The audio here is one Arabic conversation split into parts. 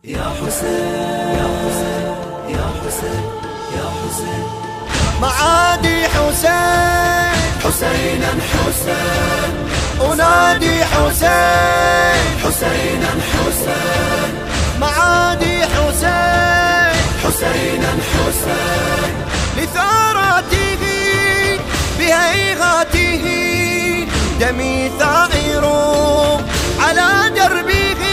يا حسين يا حسين يا حسين يا حسين معادي حسين حسينا حسين أنادي حسين حسينا حسين معادي حسين حسينا حسين لثارته بهيغاته دمي ثائر على دربه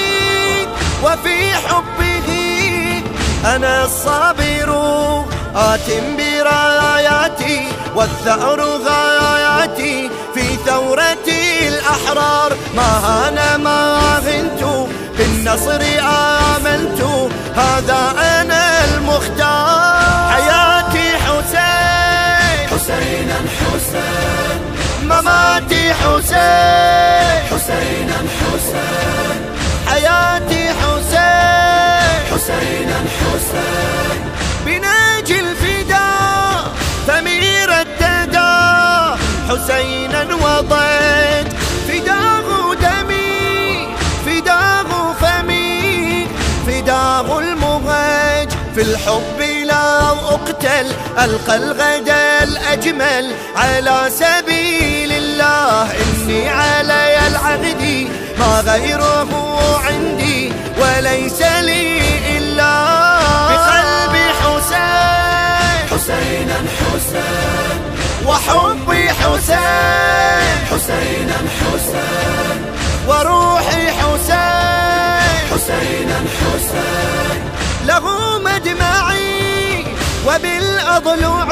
وفي حبه أنا الصابر آت براياتي والثأر غاياتي في ثورة الأحرار ما هان ما غنت بالنصر آمنت هذا أنا المختار حياتي حسين حسينا حسين مماتي حسين حسينا حسين حياتي حسين حسينا حسين بناجي الفداء ثمير الددا حسينا وضيت فداه دمي فداه فمي فداه المهج في الحب لا أقتل ألقى الغدا الأجمل على سبيل الله إني علي العهد ما غيره عندي وليس لي إلا بقلبي حسين حسينا حسين وحبي حسين حسينا حسين وروحي حسين حسينا حسين له مدمعي وبالأضلع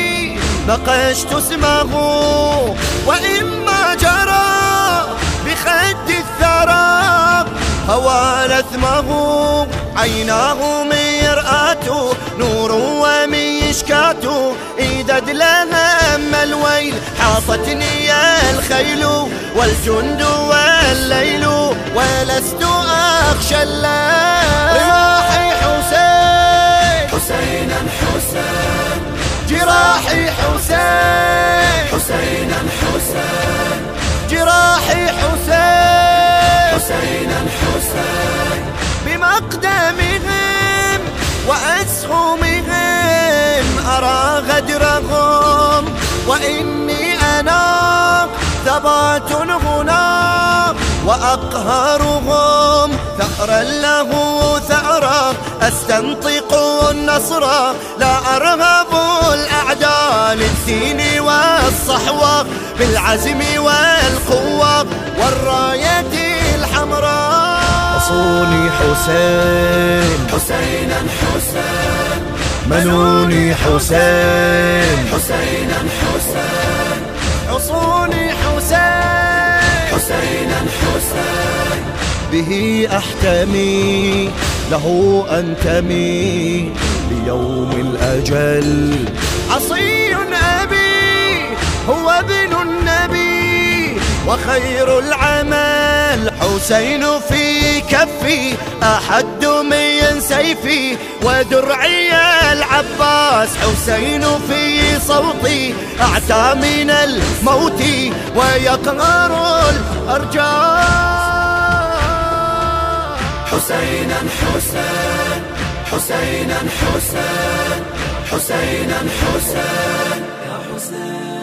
نقشت اسمه وإما جرى بخد الثرى هوى لثمه عيناه مرآة نور ومشكات إذا دلهم الويل حاطتني الخيل والجند والليل ولست أخشى الليل رماحي حسين حسينا حسين جراحي حسين حسينا حسين جراحي حسين حسينا حسين بمقدمهم وأسهمهم أرى غدرهم وإني أنا ثبات هنا وأقهرهم ثأرا له ثأرا أستنطق النصر لا أرهب الأعداء للدين والصحوة بالعزم والقوة والراية الحمراء حصوني حسين حسينا حسين منوني حسين حسينا حسين حصوني حسين حسينا حسين به أحتمي له أنتمي ليوم الأجل عصي أبي هو ابن النبي وخير العمل حسين في كفي أحد من سيفي ودرعي العباس حسين في صوتي أعتى من الموت ويقهر الأرجاء حسينا حسين حسينا حسين حسينا حسين يا حسين